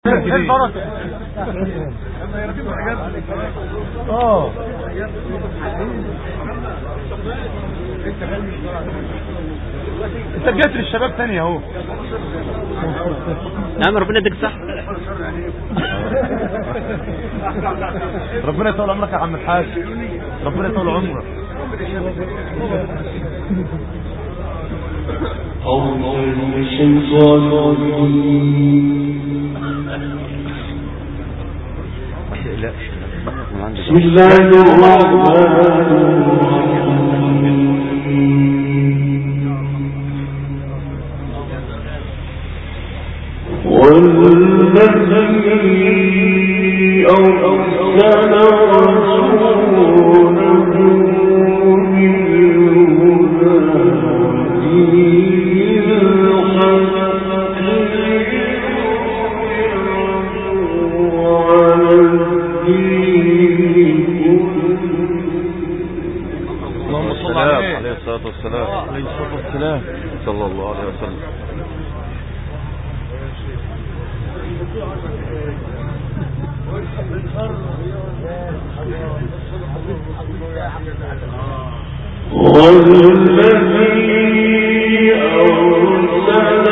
البركه. انت جيت للشباب تاني اهو. نعم ربنا يديك صح. ربنا يطول عمرك يا عم الحاج، ربنا يطول عمرك. بسم الله الرحمن والذي أرسل رسوله عليه الصلاة والسلام صلى الله عليه وسلم. والذي أرسل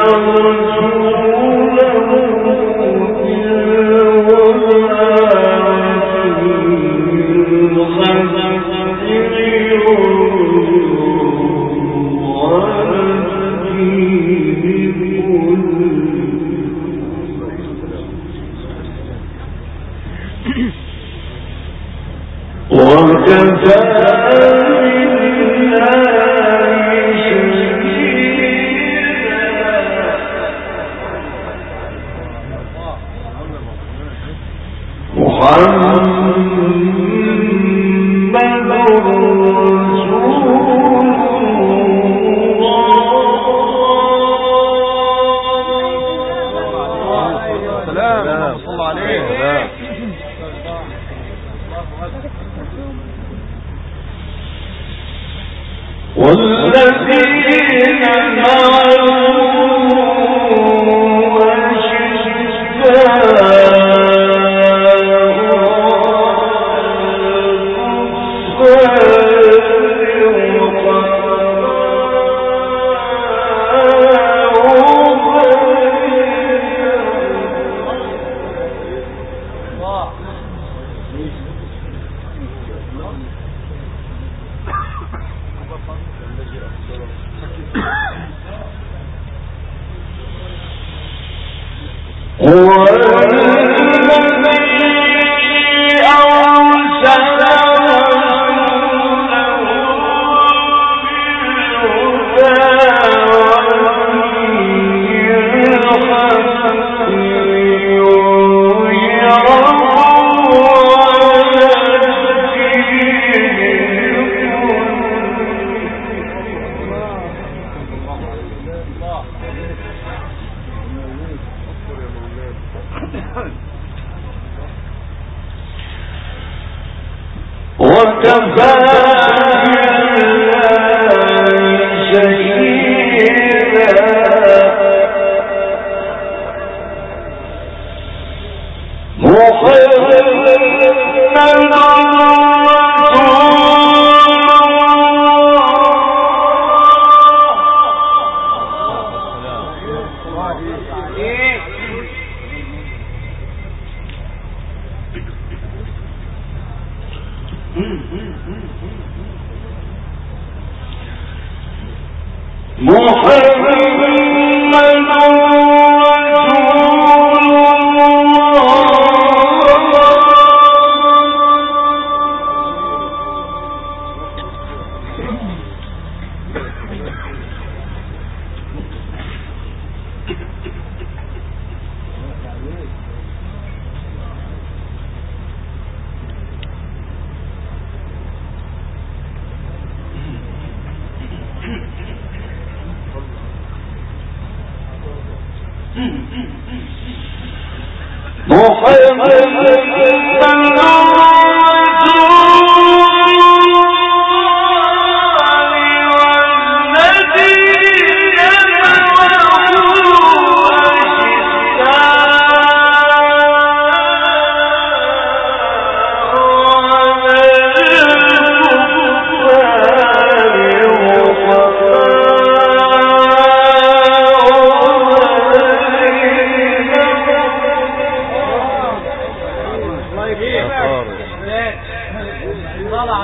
والذين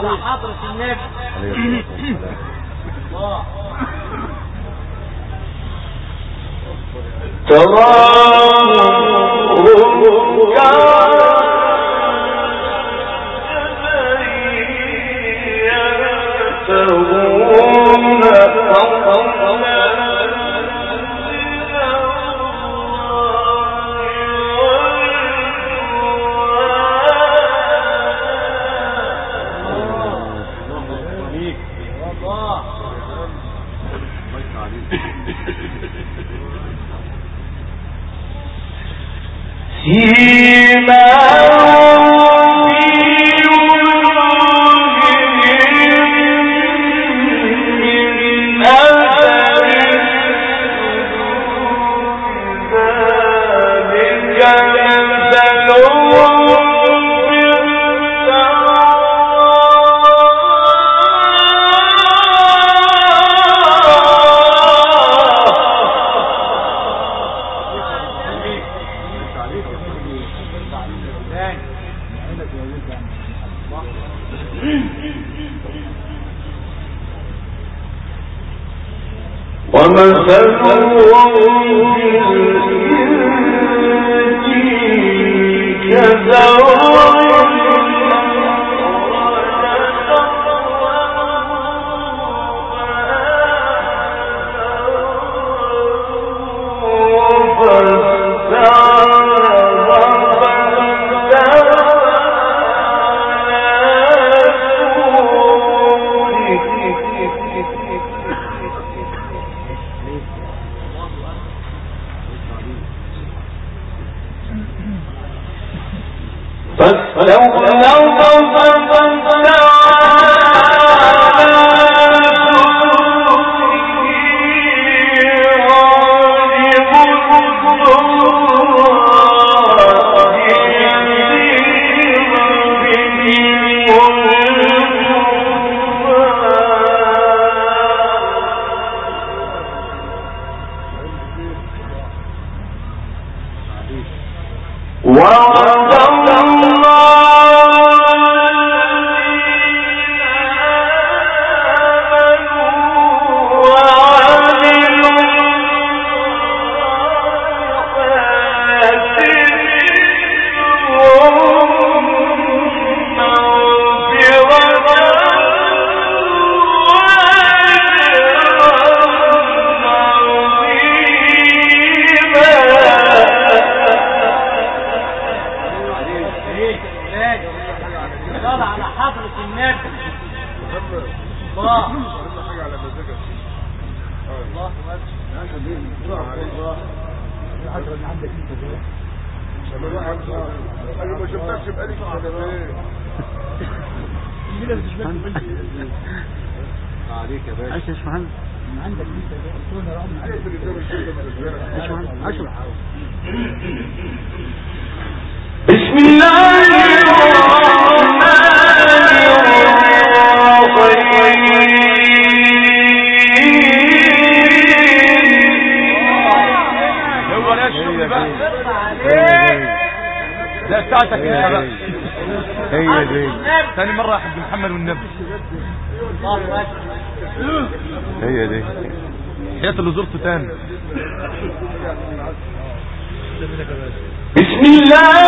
على حضرة النبي عليه الصلاة هي دي ثاني مرة حق محمد والنبي هي دي حياة اللي زرته تاني بسم الله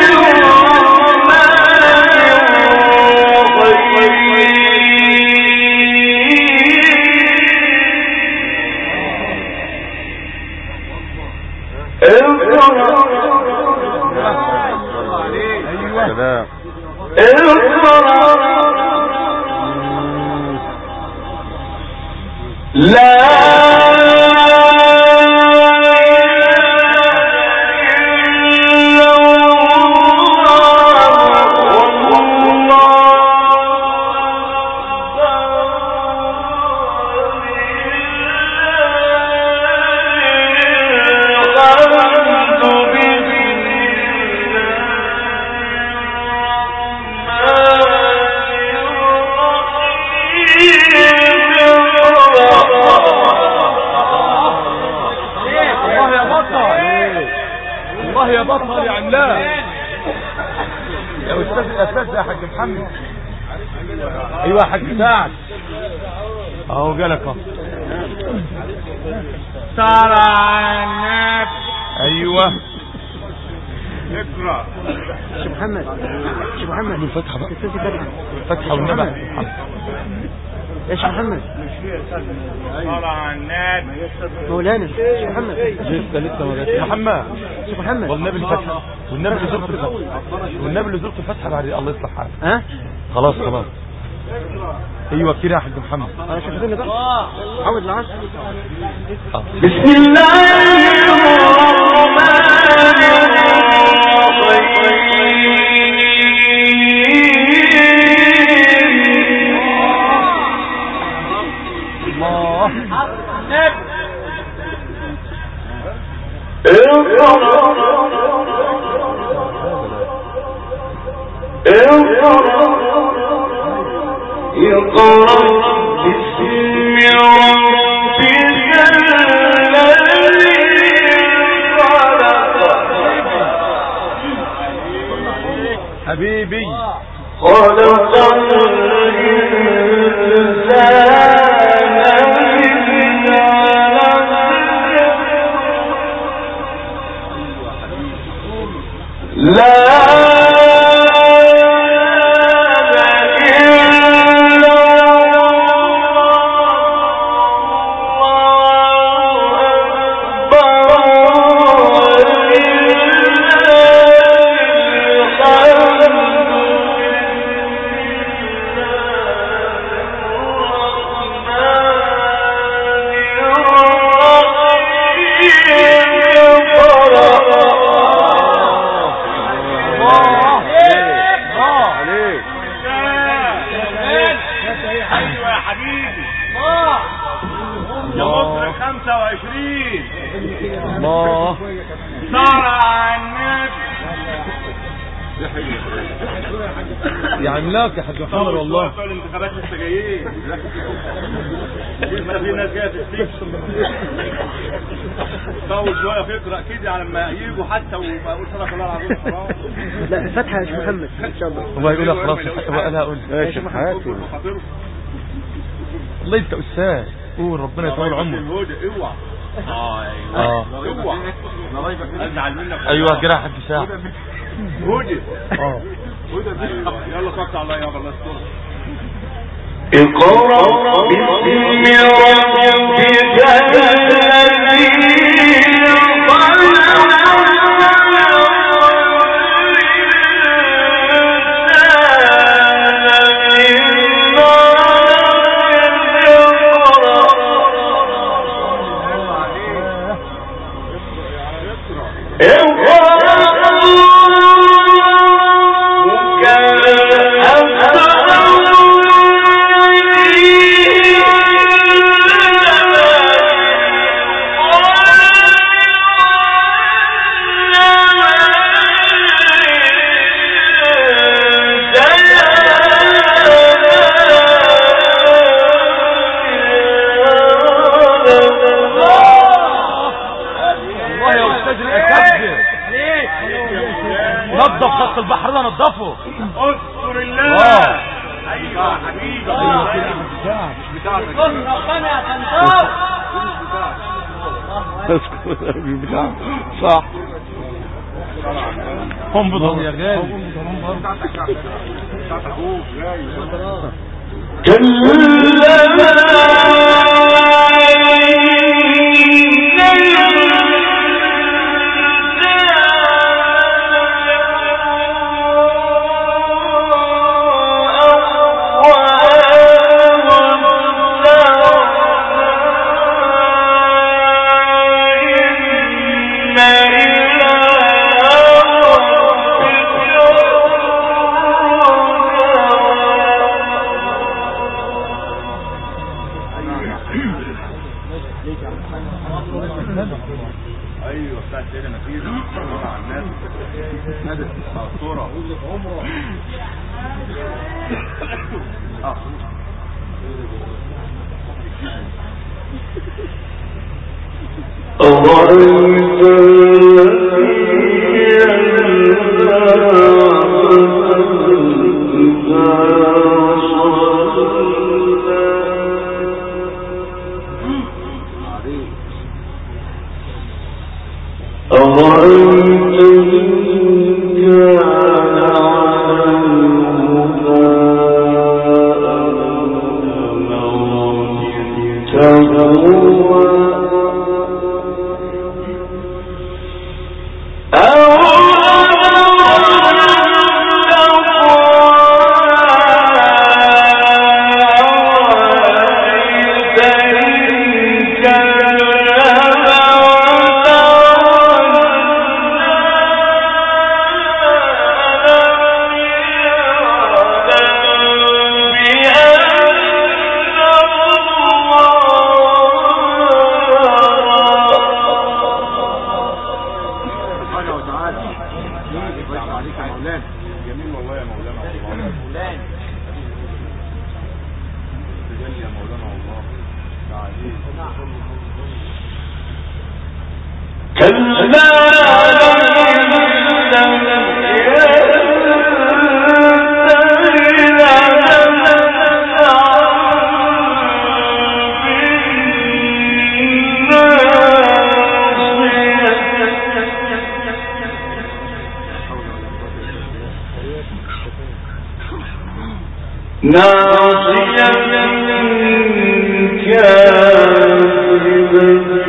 يا بطل يا عملاق يا استاذ الاساس يا حاج محمد ايوه يا حاج سعد اهو جالك اهو. صلى النبي. ايوه اقرا شيخ محمد. شيخ محمد الفتحه بقى، فتحه والنبي يا شيخ محمد. صلى على النبي. مولانا شيخ محمد. لسه ما جاتش محمد. شيخ محمد والنبي الفتحه، والنبي اللي زرت الفتحه، والنبي اللي زرت الفتحه بعد الله يصلح حالك. ها خلاص خلاص. ايوه كده يا حاج محمد. انا شايفيني بقى عود العصر. بسم الله الرحمن حبيبي خلق يا عملاق يا حاج محمد والله. بتوع الانتخابات لسه جايين، لسه في ناس جايه تستكشف. طول شويه فكره كده على ما يجوا حتى ويقول صدق الله العظيم حرام. لا فتحه يا شيخ محمد ان شاء الله. هو يقولها خلاص وقالها اقول يا شيخ محمد. والله انت استاذ قول ربنا يطول عمرك. اوعى اوعى ازعل منك. ايوه كده يا حاج ساعه هدى يلا صلي على الله يا الله يستر. اقرأ باسم ربك الذي نظف خط البحر ده نظفه. اذكر الله. ايوه حبيبي ايوه كده مش بتاعك. ربنا يا خنزور. مش بتاعك صح. هم بضم يا غالي. ايوه بتاعت سيدنا نفيس مع الناس نادت الصوره. أرأيت عليك يا مولانا. جميل والله يا مولانا. والله تجلي يا مولانا والله. ناصية كاذبة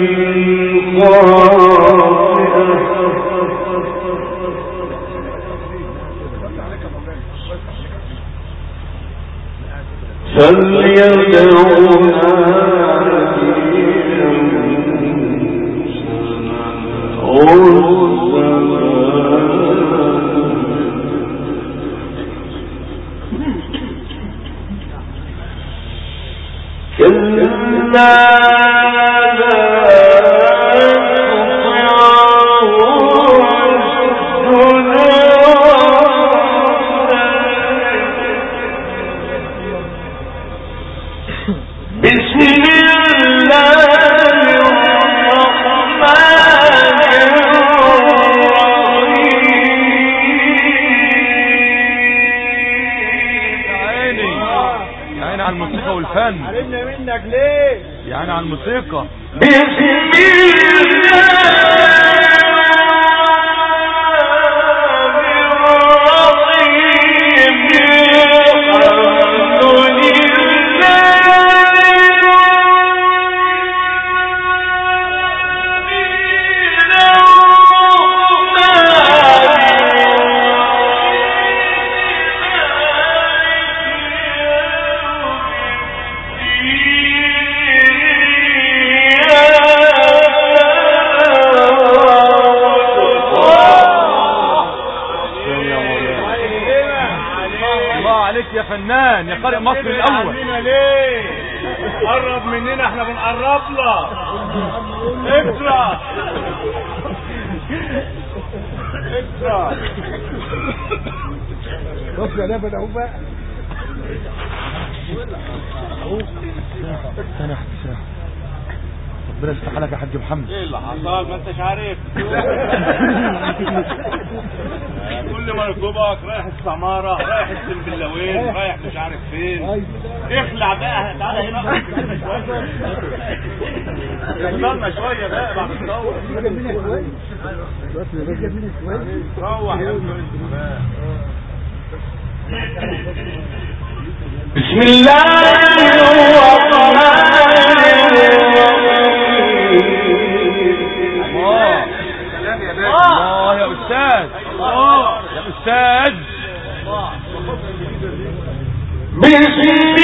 ربنا يفتح لك يا حاج محمد. ايه اللي حصل؟ ما انتش عارف. كل ما ركوبك رايح السماره، رايح السنبلاوين، رايح مش عارف فين. اخلع بقى، تعالى هنا. استنى شويه بقى بعد الثوره. روح يا بسم الله الرحمن الله يا أستاذ. يا أستاذ. بسم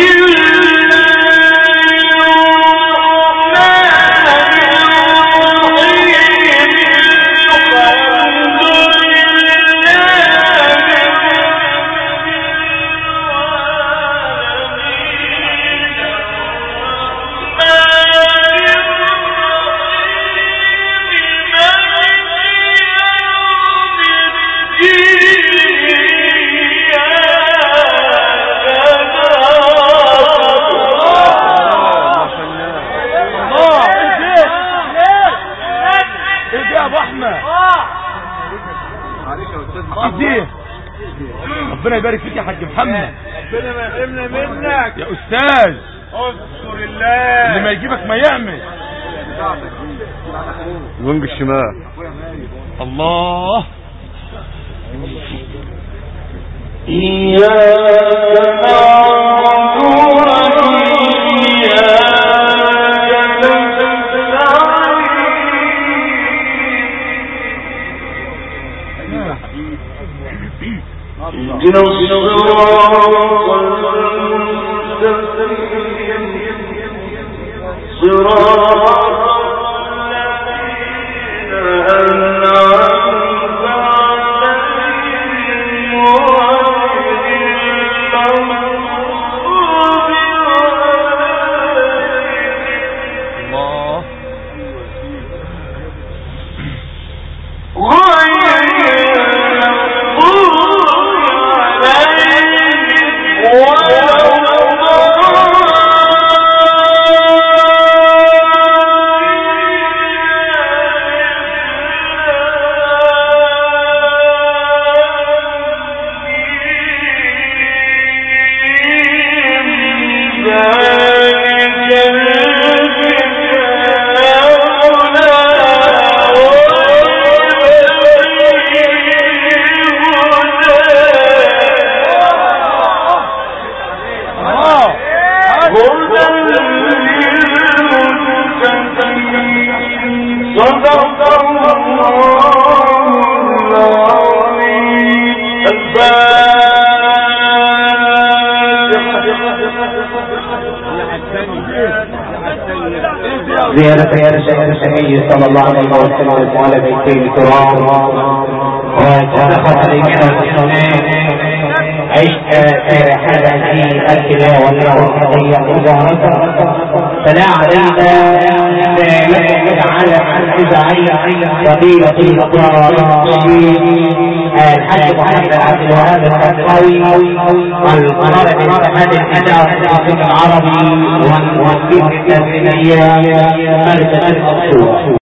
ربنا يبارك فيك يا حاج محمد. ربنا ما يحرمنا منك يا أستاذ. اذكر الله. اللي ما يجيبك ما يعمل. الونج الشمال. الله. إياك نعبد وإياك نستعين اهدنا الصراط المستقيم صراط الذين أنعمت عليهم غير زيارة النبي صلى الله عليه وسلم وعلى بيته الكرام واتفقت الإمام عشت سير هذه التلاوة الروحية المباركة فلا علينا على الجزعي فضيلة المقرار الحاج محمد عبد الوهاب الخطاوي القرار باستعمال الكتاب في العربي والموفق التنزيلية مركز المقصود